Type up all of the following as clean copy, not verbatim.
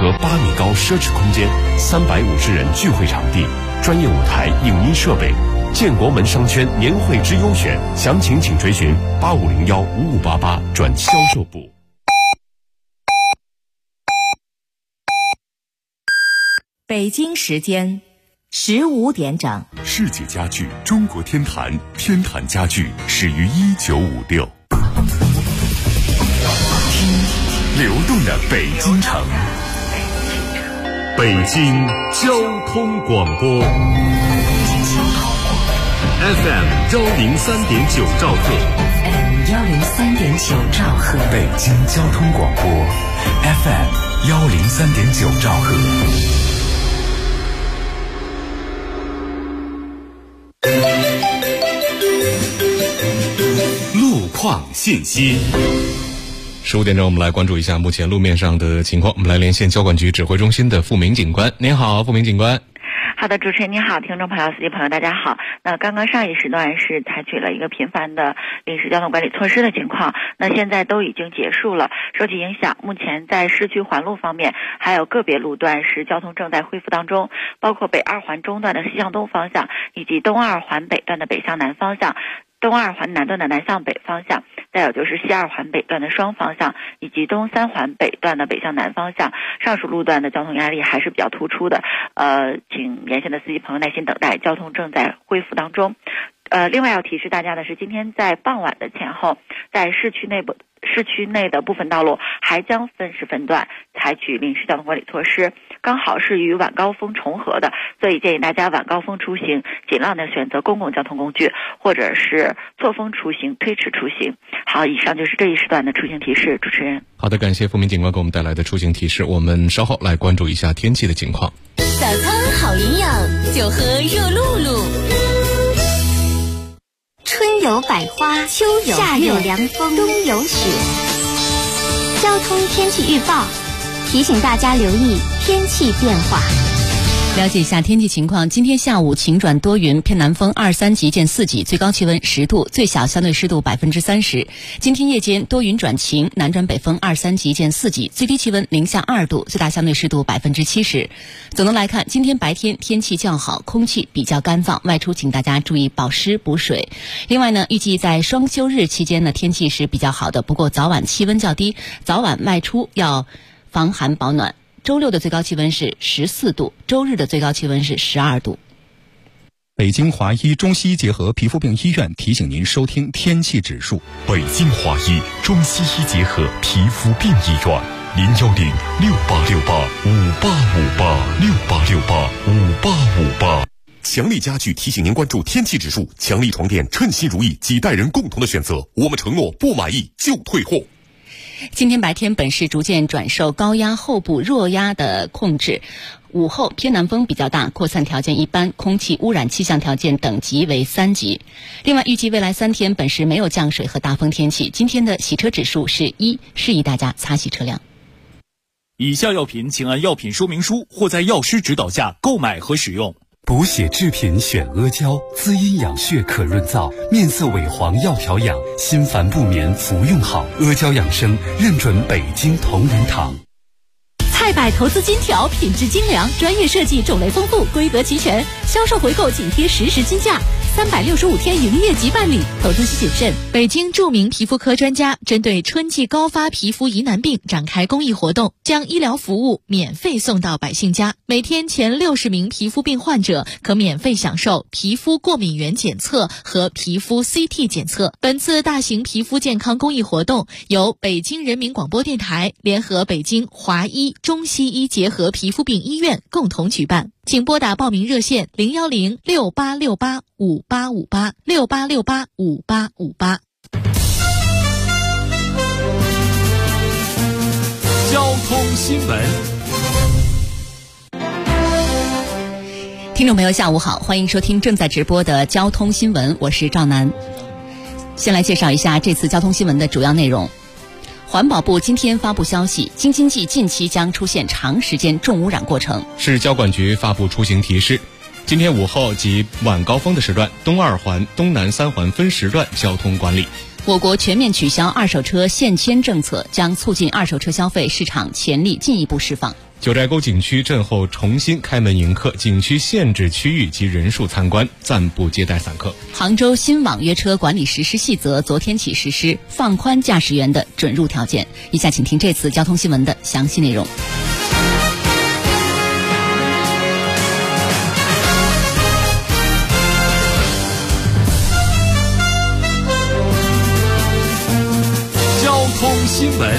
隔8米高奢侈空间，350人聚会场地，专业舞台、影音设备，建国门商圈年会之优选，详情请追询85015588转销售部。 北京时间15点整。 世纪家具中国天坛，天坛家具始于1956。流动的北京城，北京交通广播 FM 103.9兆赫， 103.9兆赫， 北京交通广播 FM 103.9兆赫。路况信息。 15点钟，我们来关注一下目前路面上的情况。我们来连线交管局指挥中心的付明警官。您好，付明警官。 好的，主持人您好，听众朋友、司机朋友大家好。那刚刚上一时段是采取了一个频繁的临时交通管理措施的情况，那现在都已经结束了。受其影响，目前在市区环路方面，还有个别路段是交通正在恢复当中，包括北2环中段的西向东方向，以及东2环北段的北向南方向，东2环南段的南向北方向，再有就是西2环北段的双方向，以及东3环北段的北向南方向，上述路段的交通压力还是比较突出的。请沿线的司机朋友耐心等待，交通正在恢复当中。另外要提示大家的是，今天在傍晚的前后，在市区内的部分道路还将分时分段采取临时交通管理措施，刚好是与晚高峰重合的，所以建议大家晚高峰出行尽量的选择公共交通工具，或者是错峰出行、推迟出行。好，以上就是这一时段的出行提示。主持人， 好的，感谢付明警官给我们带来的出行提示。我们稍后来关注一下天气的情况。 早餐好营养，就喝热露露。春有百花，秋有夏有凉风，冬有雪。交通天气预报提醒大家留意天气变化。 了解一下天气情况，今天下午晴转多云，偏南风2、3级见4级，最高气温10度，最小相对湿度30%。今天夜间多云转晴，南转北风2、3级见4级，最低气温零下2度，最大相对湿度70%。总的来看，今天白天天气较好，空气比较干燥，外出请大家注意保湿补水。另外呢，预计在双休日期间呢，天气是比较好的，不过早晚气温较低，早晚外出要防寒保暖。周六的最高气温是14度，周日的最高气温是12度。 北京华医中西医结合皮肤病医院提醒您收听天气指数。 北京华医中西医结合皮肤病医院，0106868585858，6885858。强力家具提醒您关注天气指数，强力床垫称心如意，几代人共同的选择，我们承诺不满意就退货。 今天白天本市逐渐转受高压后部弱压的控制，午后偏南风比较大，扩散条件一般，空气污染气象条件等级为3级。另外，预计未来3天本市没有降水和大风天气。今天的洗车指数是1，示意大家擦洗车辆。 以下药品请按药品说明书或在药师指导下购买和使用。 补血制品选阿胶，滋阴养血可润燥，面色萎黄要调养，心烦不眠服用好。阿胶养生认准北京同仁堂。 菜百投资金条，品质精良，专业设计，种类丰富，规格齐全，销售回购紧贴实时均价，365天营业即办理，投资需谨慎。北京著名皮肤科专家针对春季高发皮肤疑难病展开公益活动，将医疗服务免费送到百姓家。每天前60名皮肤病患者可免费享受皮肤过敏原检测和皮肤 CT 检测。本次大型皮肤健康公益活动由北京人民广播电台联合北京华医中西医结合皮肤病医院共同举办，请拨打报名热线01068685858，68685858。 交通新闻。 听众朋友下午好，欢迎收听正在直播的交通新闻，我是赵楠。先来介绍一下这次交通新闻的主要内容。环保部今天发布消息，京津冀近期将出现长时间重污染过程。 市交管局发布出行提示，今天午后及晚高峰的时段，东2环、东南3环分时段交通管理。 我国全面取消二手车限迁政策，将促进二手车消费市场潜力进一步释放。 九寨沟景区震后重新开门迎客，景区限制区域及人数参观，暂不接待散客。 杭州新网约车管理实施细则昨天起实施，放宽驾驶员的准入条件。以下请听这次交通新闻的详细内容。 交通新闻。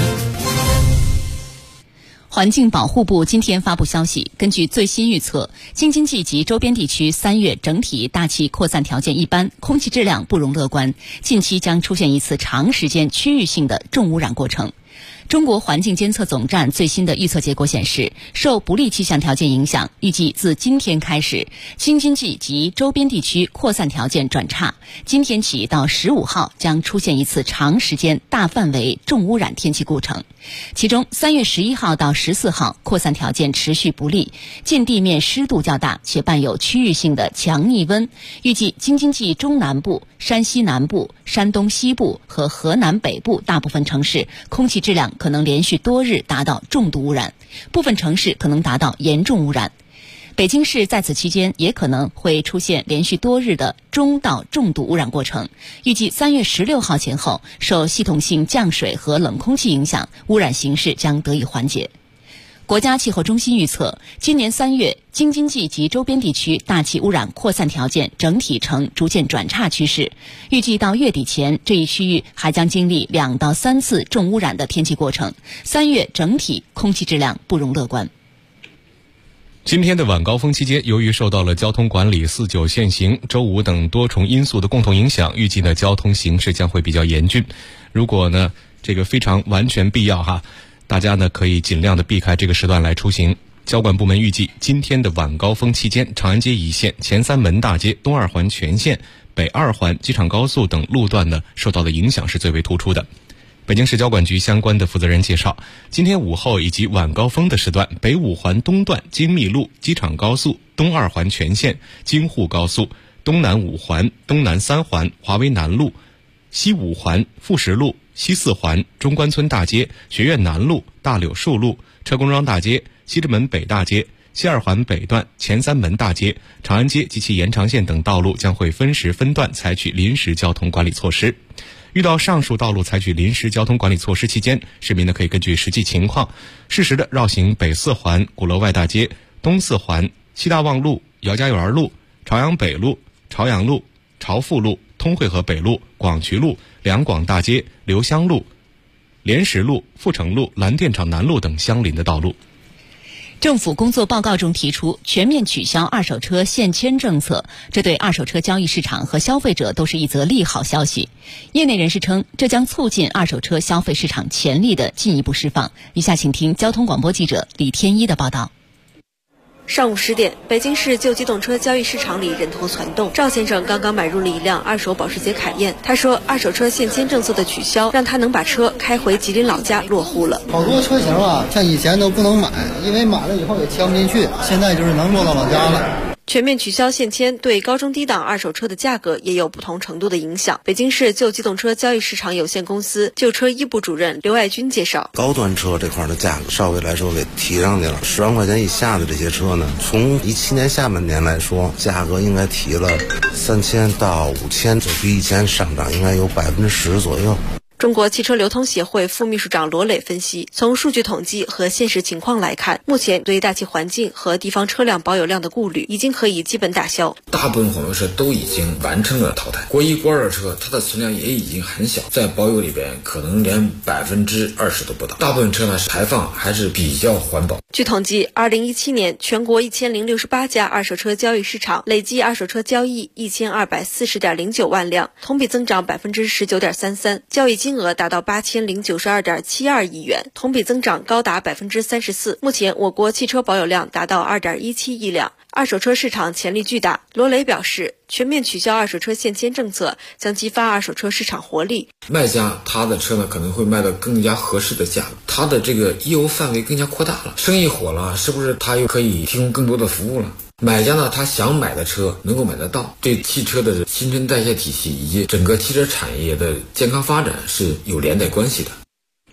环境保护部今天发布消息，根据最新预测，京津冀及周边地区3月整体大气扩散条件一般，空气质量不容乐观，近期将出现一次长时间区域性的重污染过程。中国环境监测总站最新的预测结果显示，受不利气象条件影响，预计自今天开始，京津冀及周边地区扩散条件转差，今天起到15号将出现一次长时间大范围重污染天气过程。其中3月11号到14号扩散条件持续不利，近地面湿度较大，且伴有区域性的强逆温，预计京津冀中南部、山西南部、山东西部和河南北部大部分城市空气质量可能连续多日达到重度污染，部分城市可能达到严重污染。北京市在此期间也可能会出现连续多日的中到重度污染过程，预计3月16号前后，受系统性降水和冷空气影响，污染形势将得以缓解。国家气候中心预测，今年3月京津冀及周边地区大气污染扩散条件整体呈逐渐转差趋势，预计到月底前，这一区域还将经历2到3次重污染的天气过程，3月整体空气质量不容乐观。 今天的晚高峰期间，由于受到了交通管理49限行、周五等多重因素的共同影响，预计呢交通形势将会比较严峻。如果呢这个非常完全必要大家呢可以尽量的避开这个时段来出行。交管部门预计，今天的晚高峰期间，长安街一线、前3门大街、东2环全线、北2环、机场高速等路段呢受到的影响是最为突出的。北京市交管局相关的负责人介绍，今天午后以及晚高峰的时段，北5环东段京密路、机场高速、东2环全线、京沪高速、东南5环、东南3环、华为南路、西5环、富石路、西4环、中关村大街、学院南路、大柳树路、车公庄大街、西直门北大街、西2环北段、前3门大街、长安街及其延长线等道路将会分时分段采取临时交通管理措施。遇到上述道路采取临时交通管理措施期间，市民呢可以根据实际情况，适时的绕行北4环、鼓楼外大街、东4环、西大望路、姚家园路、朝阳北路、朝阳路、朝富路、通惠河北路、广渠路、两广大街、留香路、莲石路、阜成路、蓝电厂南路等相邻的道路。 政府工作报告中提出全面取消二手车限迁政策，这对二手车交易市场和消费者都是一则利好消息。业内人士称，这将促进二手车消费市场潜力的进一步释放。以下请听交通广播记者李天一的报道。 上午10点，北京市旧机动车交易市场里人头攒动。赵先生刚刚买入了一辆二手保时捷凯宴，他说二手车限迁政策的取消让他能把车开回吉林老家落户了。 好多车型像以前都不能买，因为买了以后也迁不进去，现在就是能落到老家了。 全面取消限迁对高中低档二手车的价格也有不同程度的影响。北京市旧机动车交易市场有限公司旧车一部主任刘爱军介绍， 高端车这块的价格稍微来说给提上去了，10万块钱以下的这些车呢，从17年下半年来说，价格应该提了3000到5000，这比以前上涨应该有10%左右。 中国汽车流通协会副秘书长罗磊分析，从数据统计和现实情况来看，目前对大气环境和地方车辆保有量的顾虑已经可以基本打消。 大部分混合车都已经完成了淘汰，国1国2的车它的存量也已经很小，在保有里边可能连20%都不到。大部分车呢排放还是比较环保。 据统计，2017年全国1068家二手车交易市场累计二手车交易1240.09万辆，同比增长19.33%，交易金额达到8092.72亿元，同比增长高达34%。目前我国汽车保有量达到2.17亿辆，二手车市场潜力巨大。罗磊表示，全面取消二手车限迁政策将激发二手车市场活力。 卖家他的车呢可能会卖到更加合适的价格，他的这个业务范围更加扩大了，生意火了，是不是他又可以提供更多的服务了？买家呢，他想买的车能够买得到，对汽车的新陈代谢体系以及整个汽车产业的健康发展是有连带关系的。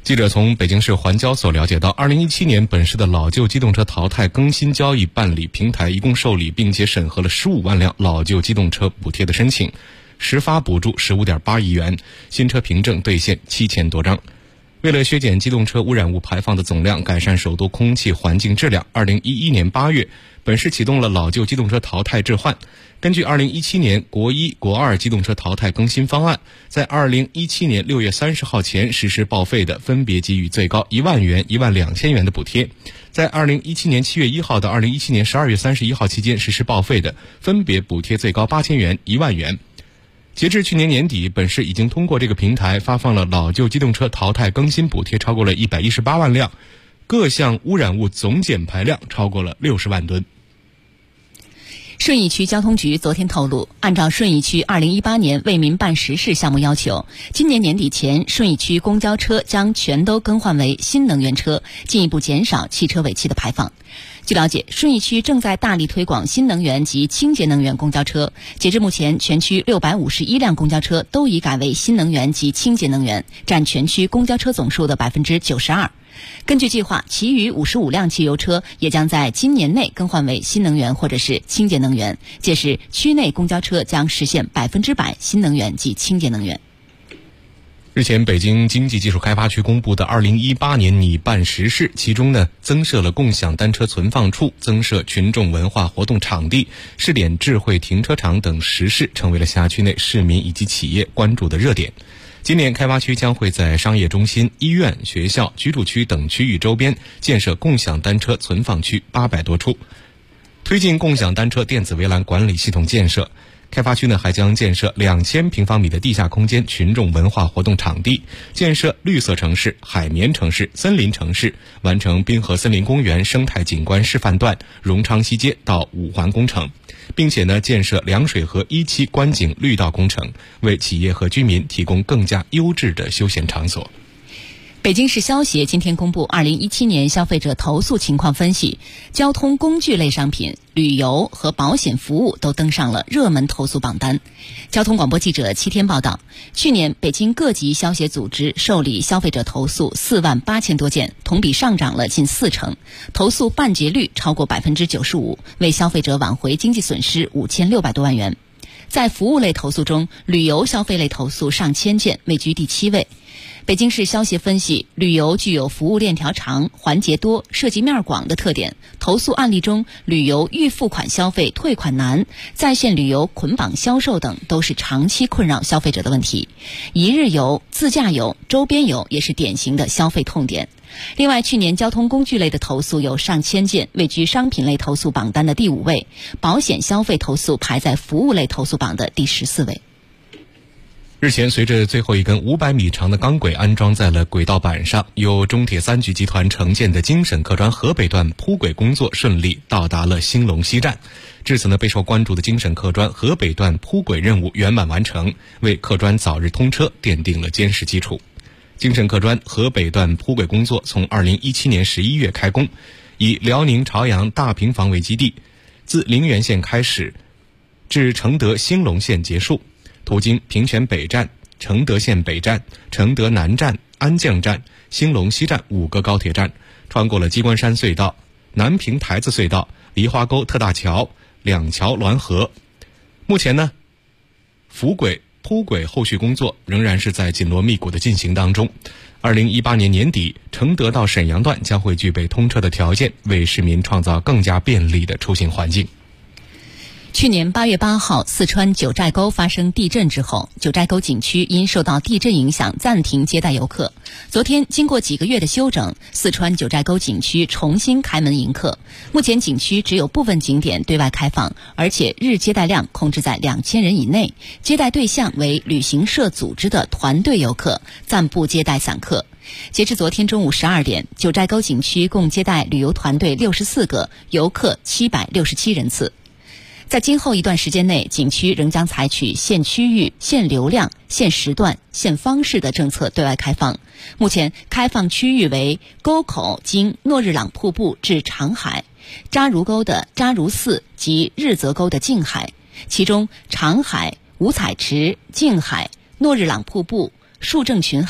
记者从北京市环交所了解到，2017年本市的老旧机动车淘汰更新交易办理平台一共受理并且审核了15万辆老旧机动车补贴的申请，实发补助15.8亿元，新车凭证兑现7000多张。为了削减机动车污染物排放的总量，改善首都空气环境质量，2011年8月，本市启动了老旧机动车淘汰置换。根据2017年国1、国2机动车淘汰更新方案，在2017年6月30号前实施报废的，分别给予最高1万元、12000元的补贴；在2017年7月1号到2017年12月31号期间实施报废的，分别补贴最高8000元、1万元。截至去年年底，本市已经通过这个平台发放了老旧机动车淘汰更新补贴超过了118万辆，各项污染物总减排量超过了60万吨。 顺义区交通局昨天透露，按照顺义区2018年为民办实事项目要求，今年年底前，顺义区公交车将全都更换为新能源车，进一步减少汽车尾气的排放。据了解，顺义区正在大力推广新能源及清洁能源公交车。截至目前，全区651辆公交车都已改为新能源及清洁能源，占全区公交车总数的92%。根据计划，其余55辆汽油车也将在今年内更换为新能源或者是清洁能源，届时区内公交车将实现100%新能源及清洁能源。 日前，北京经济技术开发区公布的2018年拟办实事，其中呢，增设了共享单车存放处，增设群众文化活动场地，试点智慧停车场等实事，成为了辖区内市民以及企业关注的热点。今年开发区将会在商业中心、医院、学校、居住区等区域周边建设共享单车存放区800多处，推进共享单车电子围栏管理系统建设。开发区呢还将建设2000平方米的地下空间群众文化活动场地，建设绿色城市、海绵城市、森林城市，完成滨河森林公园生态景观示范段荣昌西街到五环工程，并且呢建设凉水河1期观景绿道工程，为企业和居民提供更加优质的休闲场所。 北京市消协今天公布2017年消费者投诉情况分析，交通工具类商品、旅游和保险服务都登上了热门投诉榜单。交通广播记者7天报道，去年北京各级消协组织受理消费者投诉4万8000多件，同比上涨了近40%，投诉办结率超过95%，为消费者挽回经济损失5600多万元。在服务类投诉中，旅游消费类投诉上千件，位居第7位。北京市消协分析，旅游具有服务链条长、环节多、涉及面广的特点。投诉案例中，旅游预付款消费退款难、在线旅游捆绑销售等都是长期困扰消费者的问题。一日游、自驾游、周边游也是典型的消费痛点。另外，去年交通工具类的投诉有上千件，位居商品类投诉榜单的第5位，保险消费投诉排在服务类投诉榜的第14位。 日前，随着最后一根500米长的钢轨安装在了轨道板上，由中铁3局集团承建的京沈客专河北段铺轨工作顺利到达了兴隆西站。至此呢，备受关注的京沈客专河北段铺轨任务圆满完成，为客专早日通车奠定了坚实基础。京沈客专河北段铺轨工作从2017年11月开工，以辽宁朝阳大平房为基地，自陵源县开始，至承德兴隆县结束。途经平泉北站、承德县北站、承德南站、安将站、兴隆西站5个高铁站，穿过了鸡冠山隧道、南平台子隧道、梨花沟特大桥、两桥滦河。目前呢，扶轨铺轨后续工作仍然是在紧锣密鼓的进行当中。2018年年底，承德到沈阳段将会具备通车的条件，为市民创造更加便利的出行环境。 去年8月8号，四川九寨沟发生地震之后，九寨沟景区因受到地震影响暂停接待游客。昨天经过几个月的休整，四川九寨沟景区重新开门迎客。目前景区只有部分景点对外开放，而且日接待量控制在2000人以内，接待对象为旅行社组织的团队游客，暂不接待散客。截至昨天中午12点，九寨沟景区共接待旅游团队64个，游客767人次。在今后一段时间内，景区仍将采取限区域、限流量、限时段、限方式的政策对外开放。目前开放区域为沟口经诺日朗瀑布至长海、扎如沟的扎如寺及日泽沟的静海，其中长海、五彩池、静海、诺日朗瀑布、树正群海、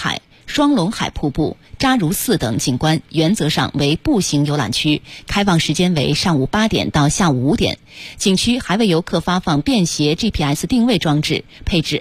双龙海瀑布、扎如寺等景观原则上为步行游览区，开放时间为上午8点到下午5点。景区还为游客发放便携 GPS 定位装置，配置